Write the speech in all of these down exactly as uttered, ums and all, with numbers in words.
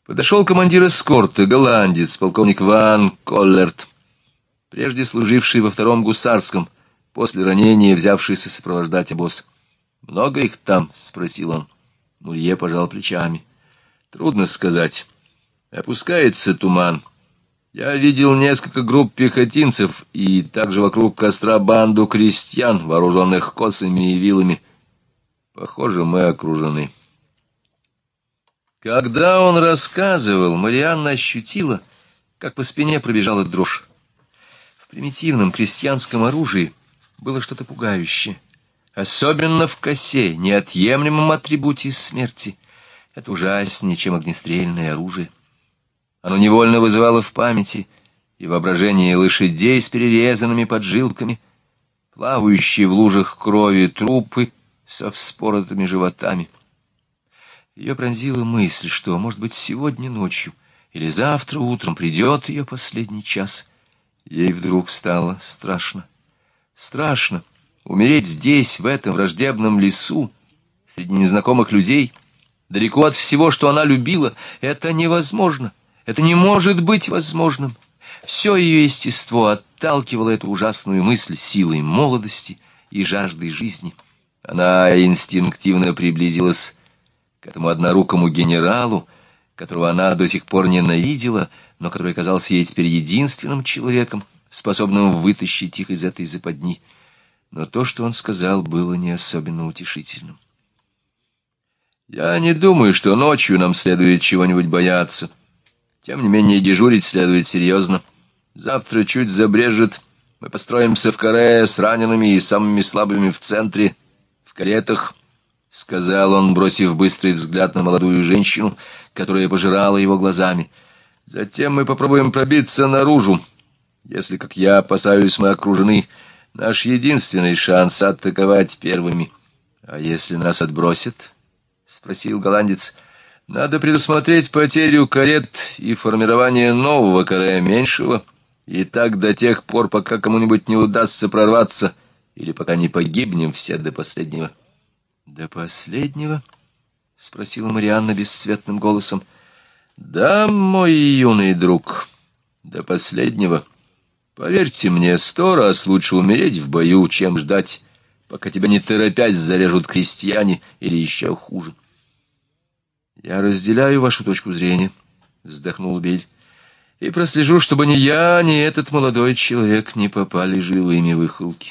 Подошел командир эскорта, голландец, полковник Ван Коллерт, прежде служивший во втором гусарском, после ранения взявшийся сопровождать обоз. «Много их там?» — спросил он. Мурье пожал плечами. «Трудно сказать. Опускается туман. Я видел несколько групп пехотинцев и также вокруг костра банду крестьян, вооруженных косами и вилами. Похоже, мы окружены». Когда он рассказывал, Марианна ощутила, как по спине пробежала дрожь. В примитивном крестьянском оружии было что-то пугающее, особенно в косе, неотъемлемом атрибуте смерти. Это ужаснее, чем огнестрельное оружие. Оно невольно вызывало в памяти и воображении лошадей с перерезанными поджилками, плавающие в лужах крови трупы со вспоротыми животами. Ее пронзила мысль, что, может быть, сегодня ночью или завтра утром придет ее последний час. Ей вдруг стало страшно. Страшно умереть здесь, в этом враждебном лесу, среди незнакомых людей, далеко от всего, что она любила. Это невозможно. Это не может быть возможным. Все ее естество отталкивало эту ужасную мысль силой молодости и жаждой жизни. Она инстинктивно приблизилась к этому однорукому генералу, которого она до сих пор ненавидела, но который оказался ей теперь единственным человеком, способным вытащить их из этой западни. Но то, что он сказал, было не особенно утешительным. «Я не думаю, что ночью нам следует чего-нибудь бояться. Тем не менее, дежурить следует серьезно. Завтра чуть забрежет, мы построимся в каре с ранеными и самыми слабыми в центре, в каретах», — сказал он, бросив быстрый взгляд на молодую женщину, которая пожирала его глазами. «Затем мы попробуем пробиться наружу. Если, как я опасаюсь, мы окружены, наш единственный шанс — атаковать первыми». «А если нас отбросят?» — спросил голландец. «Надо предусмотреть потерю карет и формирование нового каре, меньшего, и так до тех пор, пока кому-нибудь не удастся прорваться, или пока не погибнем все до последнего». «До последнего?» — спросила Марианна бесцветным голосом. «Да, мой юный друг, до последнего. Поверьте мне, сто раз лучше умереть в бою, чем ждать, пока тебя не торопясь зарежут крестьяне или еще хуже». «Я разделяю вашу точку зрения», — вздохнул Бель, — «и прослежу, чтобы ни я, ни этот молодой человек не попали живыми в их руки».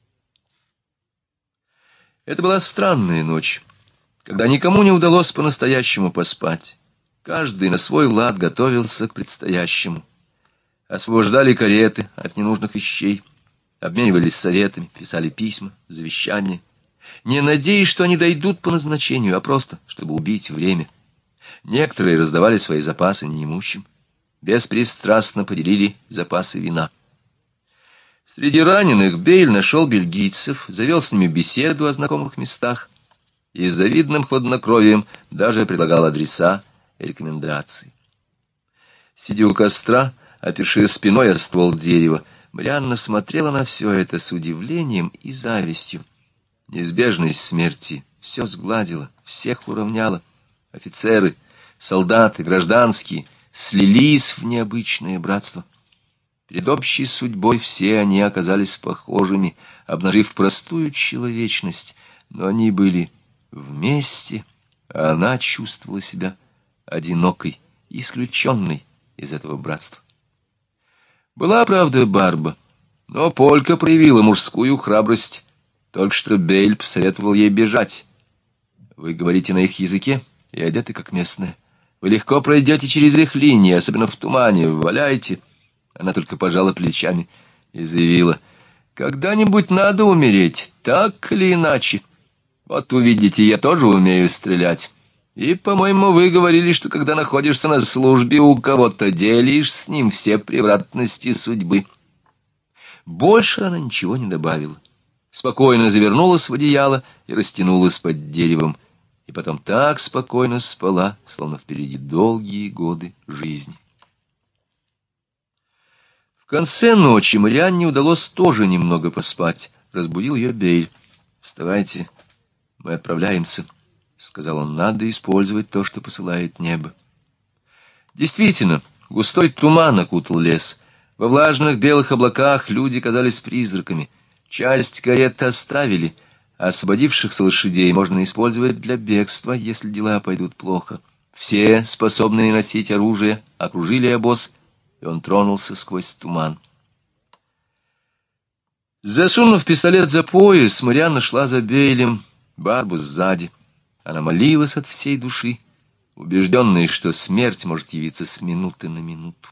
Это была странная ночь, когда никому не удалось по-настоящему поспать. Каждый на свой лад готовился к предстоящему. Освобождали кареты от ненужных вещей, обменивались советами, писали письма, завещания, не надеясь, что они дойдут по назначению, а просто, чтобы убить время. Некоторые раздавали свои запасы неимущим, беспристрастно поделили запасы вина. Среди раненых Бейль нашел бельгийцев, завел с ними беседу о знакомых местах и с завидным хладнокровием даже предлагал адреса и рекомендации. Сидя у костра, опершись спиной о ствол дерева, Марианна смотрела на все это с удивлением и завистью. Неизбежность смерти все сгладила, всех уравняла. Офицеры, солдаты, гражданские слились в необычное братство. Перед общей судьбой все они оказались похожими, обнажив простую человечность, но они были вместе, а она чувствовала себя одинокой, исключенной из этого братства. Была, правда, Барба, но Полька проявила мужскую храбрость. Только что Бейль посоветовал ей бежать. Вы говорите на их языке и одеты как местные. Вы легко пройдете через их линии, особенно в тумане. Валяйте. Она только пожала плечами и заявила: «Когда-нибудь надо умереть, так или иначе. Вот увидите, я тоже умею стрелять. И, по-моему, вы говорили, что когда находишься на службе у кого-то, делишь с ним все превратности судьбы». Больше она ничего не добавила. Спокойно завернулась в одеяло и растянулась под деревом. И потом так спокойно спала, словно впереди долгие годы жизни. В конце ночи Марианне удалось тоже немного поспать. Разбудил ее Бейль. «Вставайте, мы отправляемся», — сказал он. «Надо использовать то, что посылает небо». Действительно, густой туман окутал лес. Во влажных белых облаках люди казались призраками. Часть карет оставили, а освободившихся лошадей можно использовать для бегства, если дела пойдут плохо. Все, способные носить оружие, окружили обоз, и он тронулся сквозь туман. Засунув пистолет за пояс, Марианна шла за Бейлем, Барбу сзади. Она молилась от всей души, убежденная, что смерть может явиться с минуты на минуту.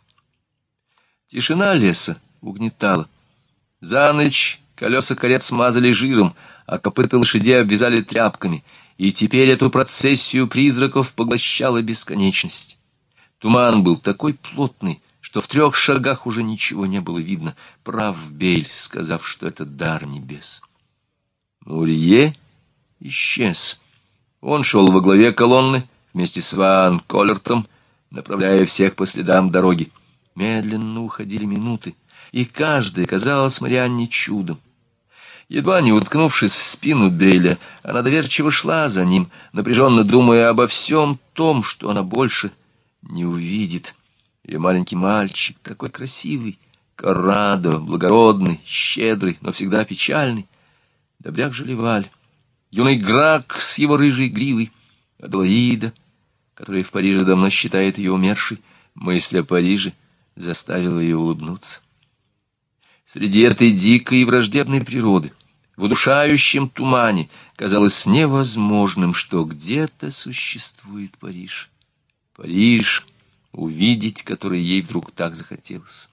Тишина леса угнетала. За ночь колеса карет смазали жиром, а копыта лошадей обвязали тряпками, и теперь эту процессию призраков поглощала бесконечность. Туман был такой плотный, что в трех шагах уже ничего не было видно. Прав Бейль, сказав, что это дар небес. Мурье исчез. Он шел во главе колонны вместе с Ван Коллертом, направляя всех по следам дороги. Медленно уходили минуты, и каждая казалась Марианне чудом. Едва не уткнувшись в спину Бейля, она доверчиво шла за ним, напряженно думая обо всем том, что она больше не увидит. Ее маленький мальчик, такой красивый, Коррадо, благородный, щедрый, но всегда печальный, добряк Жалеваль, юный Грак с его рыжей гривой, Аделаида, которая в Париже давно считает ее умершей. Мысль о Париже заставила ее улыбнуться. Среди этой дикой и враждебной природы, в удушающем тумане, казалось невозможным, что где-то существует Париж. Париж, увидеть который ей вдруг так захотелось.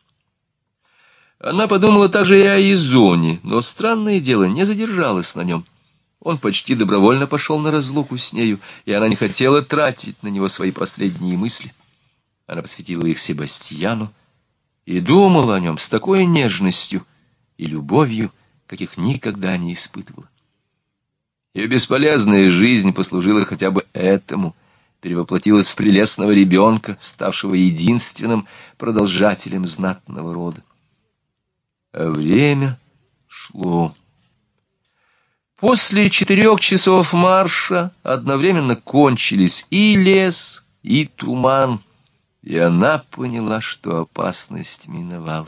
Она подумала также и о Изоне, но странное дело не задержалась на нем. Он почти добровольно пошел на разлуку с нею, и она не хотела тратить на него свои последние мысли. Она посвятила их Себастьяну и думала о нем с такой нежностью и любовью, каких никогда не испытывала. Ее бесполезная жизнь послужила хотя бы этому, перевоплотилась в прелестного ребенка, ставшего единственным продолжателем знатного рода. А время шло. После четырех часов марша одновременно кончились и лес, и туман, и она поняла, что опасность миновала.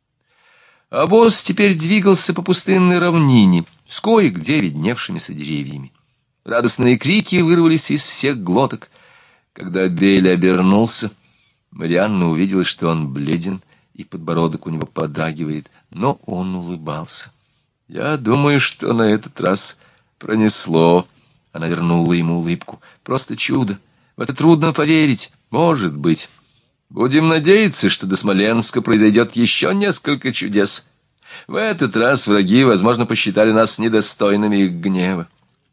Обоз теперь двигался по пустынной равнине, с кое-где видневшимися деревьями. Радостные крики вырвались из всех глоток. Когда Бейль обернулся, Марианна увидела, что он бледен, и подбородок у него подрагивает, но он улыбался. «Я думаю, что на этот раз пронесло». Она вернула ему улыбку. «Просто чудо. В это трудно поверить. Может быть. Будем надеяться, что до Смоленска произойдет еще несколько чудес. В этот раз враги, возможно, посчитали нас недостойными их гнева».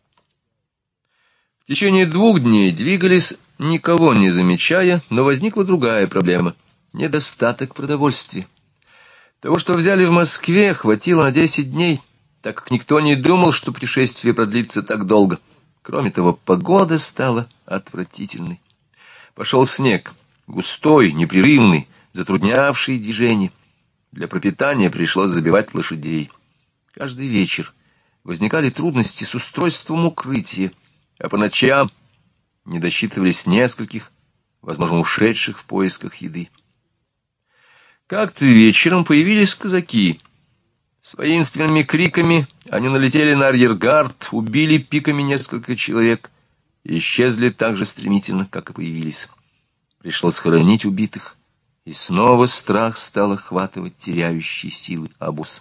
В течение двух дней двигались, никого не замечая, но возникла другая проблема — недостаток продовольствия. Того, что взяли в Москве, хватило на десять дней, так как никто не думал, что путешествие продлится так долго. Кроме того, погода стала отвратительной. Пошел снег, густой, непрерывный, затруднявший движение. Для пропитания пришлось забивать лошадей. Каждый вечер возникали трудности с устройством укрытия, а по ночам не досчитывались нескольких, возможно, ушедших в поисках еды. Как-то вечером появились казаки. С воинственными криками они налетели на арьергард, убили пиками несколько человек и исчезли так же стремительно, как и появились. Пришлось хоронить убитых, и снова страх стал охватывать теряющий силы обоз.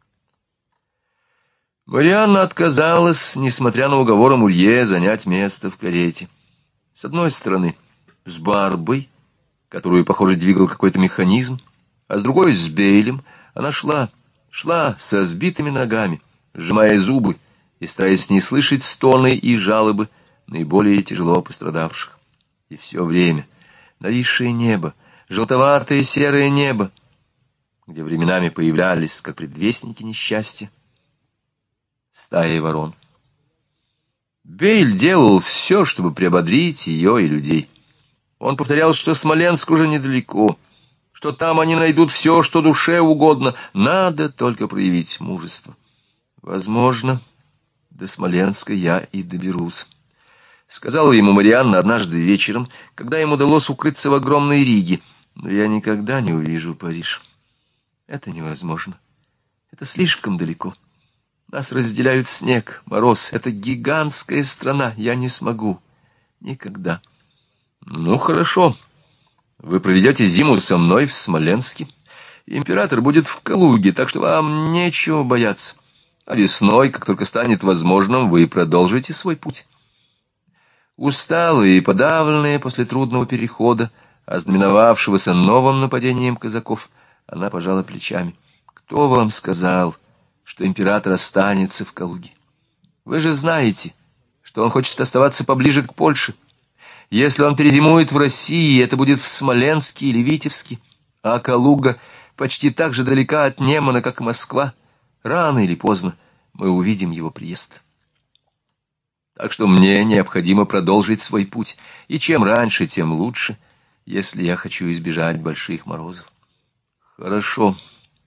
Марианна отказалась, несмотря на уговоры Мурье, занять место в карете. С одной стороны, с Барбой, которую, похоже, двигал какой-то механизм, а с другой с Бейлем она шла, шла со сбитыми ногами, сжимая зубы и стараясь не слышать стоны и жалобы наиболее тяжело пострадавших. И все время нависшее небо, желтоватое серое небо, где временами появлялись, как предвестники несчастья, стаи ворон. Бейль делал все, чтобы приободрить ее и людей. Он повторял, что Смоленск уже недалеко, что там они найдут все, что душе угодно, надо только проявить мужество. Возможно, до Смоленска я и доберусь. сказала ему Марианна однажды вечером, когда им удалось укрыться в огромной Риге. «Но я никогда не увижу Париж. Это невозможно. Это слишком далеко. Нас разделяют снег, мороз. Это гигантская страна. Я не смогу. Никогда». «Ну, хорошо. Вы проведете зиму со мной в Смоленске. Император будет в Калуге, так что вам нечего бояться. А весной, как только станет возможным, вы продолжите свой путь». Усталые и подавленные после трудного перехода, ознаменовавшегося новым нападением казаков, она пожала плечами. «Кто вам сказал, что император останется в Калуге? Вы же знаете, что он хочет оставаться поближе к Польше. Если он перезимует в России, это будет в Смоленске или Витебске, а Калуга почти так же далека от Немана, как и Москва. Рано или поздно мы увидим его приезд. Так что мне необходимо продолжить свой путь, и чем раньше, тем лучше, если я хочу избежать больших морозов». «Хорошо,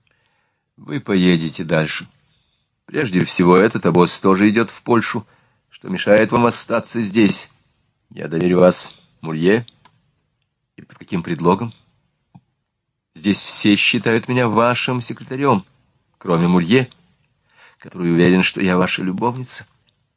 вы поедете дальше. Прежде всего, этот обоз тоже идет в Польшу, что мешает вам остаться здесь. Я доверю вас Мурье. И под каким предлогом? Здесь все считают меня вашим секретарем, кроме Мурье, который уверен, что я ваша любовница.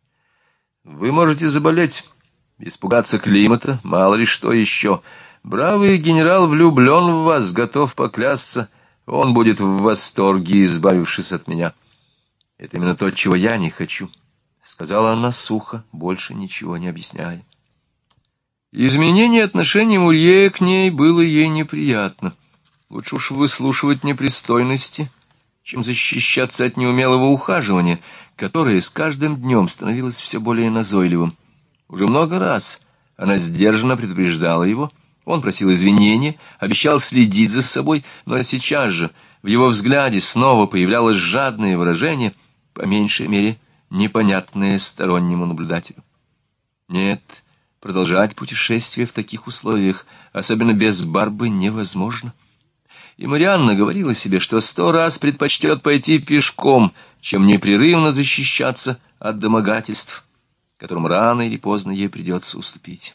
Вы можете заболеть, испугаться климата, мало ли что еще. Бравый генерал влюблен в вас, готов поклясться. Он будет в восторге, избавившись от меня. Это именно то, чего я не хочу», — сказала она сухо, больше ничего не объясняя. Изменение отношений Мурье к ней было ей неприятно. Лучше уж выслушивать непристойности, чем защищаться от неумелого ухаживания, которое с каждым днем становилось все более назойливым. Уже много раз она сдержанно предупреждала его, он просил извинения, обещал следить за собой, но сейчас же в его взгляде снова появлялось жадное выражение, по меньшей мере непонятное стороннему наблюдателю. Нет, продолжать путешествие в таких условиях, особенно без Барбы, невозможно. И Марианна говорила себе, что сто раз предпочтет пойти пешком, чем непрерывно защищаться от домогательств, которым рано или поздно ей придется уступить.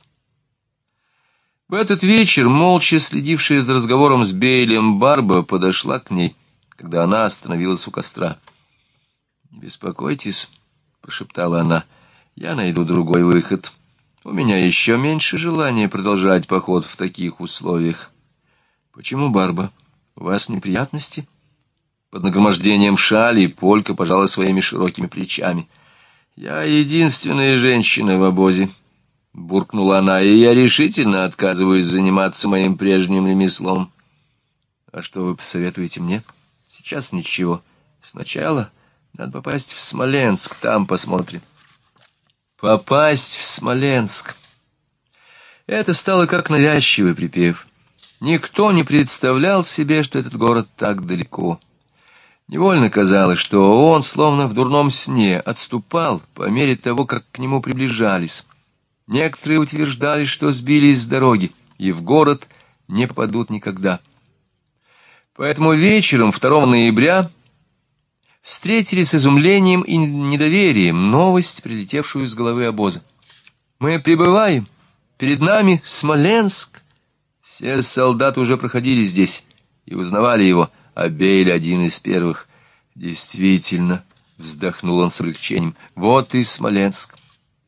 В этот вечер, молча следившая за разговором с Бейлем, Барба подошла к ней, когда она остановилась у костра. «Не беспокойтесь», — прошептала она, — «я найду другой выход. У меня еще меньше желания продолжать поход в таких условиях». «Почему, Барба? У вас неприятности?» Под нагромождением шали Полька пожала своими широкими плечами. «Я единственная женщина в обозе», — буркнула она, — «и я решительно отказываюсь заниматься моим прежним ремеслом». «А что вы посоветуете мне?» «Сейчас ничего. Сначала надо попасть в Смоленск, там посмотрим». «Попасть в Смоленск». Это стало как навязчивый припев. Никто не представлял себе, что этот город так далеко. Невольно казалось, что он, словно в дурном сне, отступал по мере того, как к нему приближались. Некоторые утверждали, что сбились с дороги и в город не попадут никогда. Поэтому вечером второго ноября встретили с изумлением и недоверием новость, прилетевшую с головы обоза. «Мы прибываем. Перед нами Смоленск». Все солдаты уже проходили здесь и узнавали его, а Бейль один из первых. «Действительно», — вздохнул он с облегчением, — «вот и Смоленск».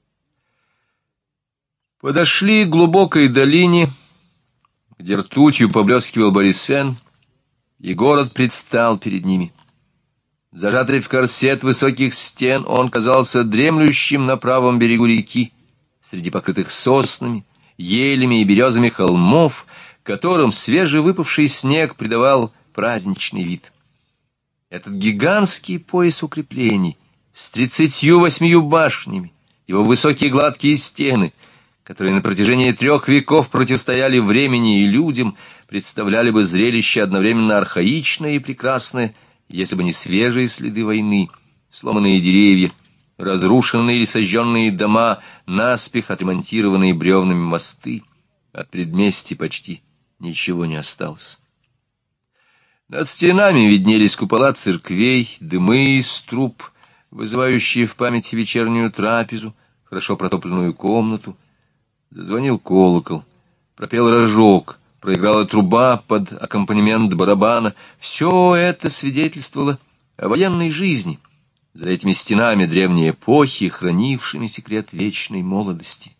Подошли к глубокой долине, где ртутью поблескивал Борисфен, и город предстал перед ними. Зажатый в корсет высоких стен, он казался дремлющим на правом берегу реки, среди покрытых соснами, елями и березами холмов, которым свежевыпавший снег придавал праздничный вид. Этот гигантский пояс укреплений с тридцатью восьмию башнями, его высокие гладкие стены, которые на протяжении трех веков противостояли времени и людям, представляли бы зрелище одновременно архаичное и прекрасное, если бы не свежие следы войны, сломанные деревья, разрушенные или сожженные дома, наспех отремонтированные бревнами мосты. От предместий почти ничего не осталось. Над стенами виднелись купола церквей, дымы из труб, вызывающие в памяти вечернюю трапезу, хорошо протопленную комнату. Зазвонил колокол, пропел рожок, проиграла труба под аккомпанемент барабана. Все это свидетельствовало о военной жизни, за этими стенами древней эпохи, хранившими секрет вечной молодости.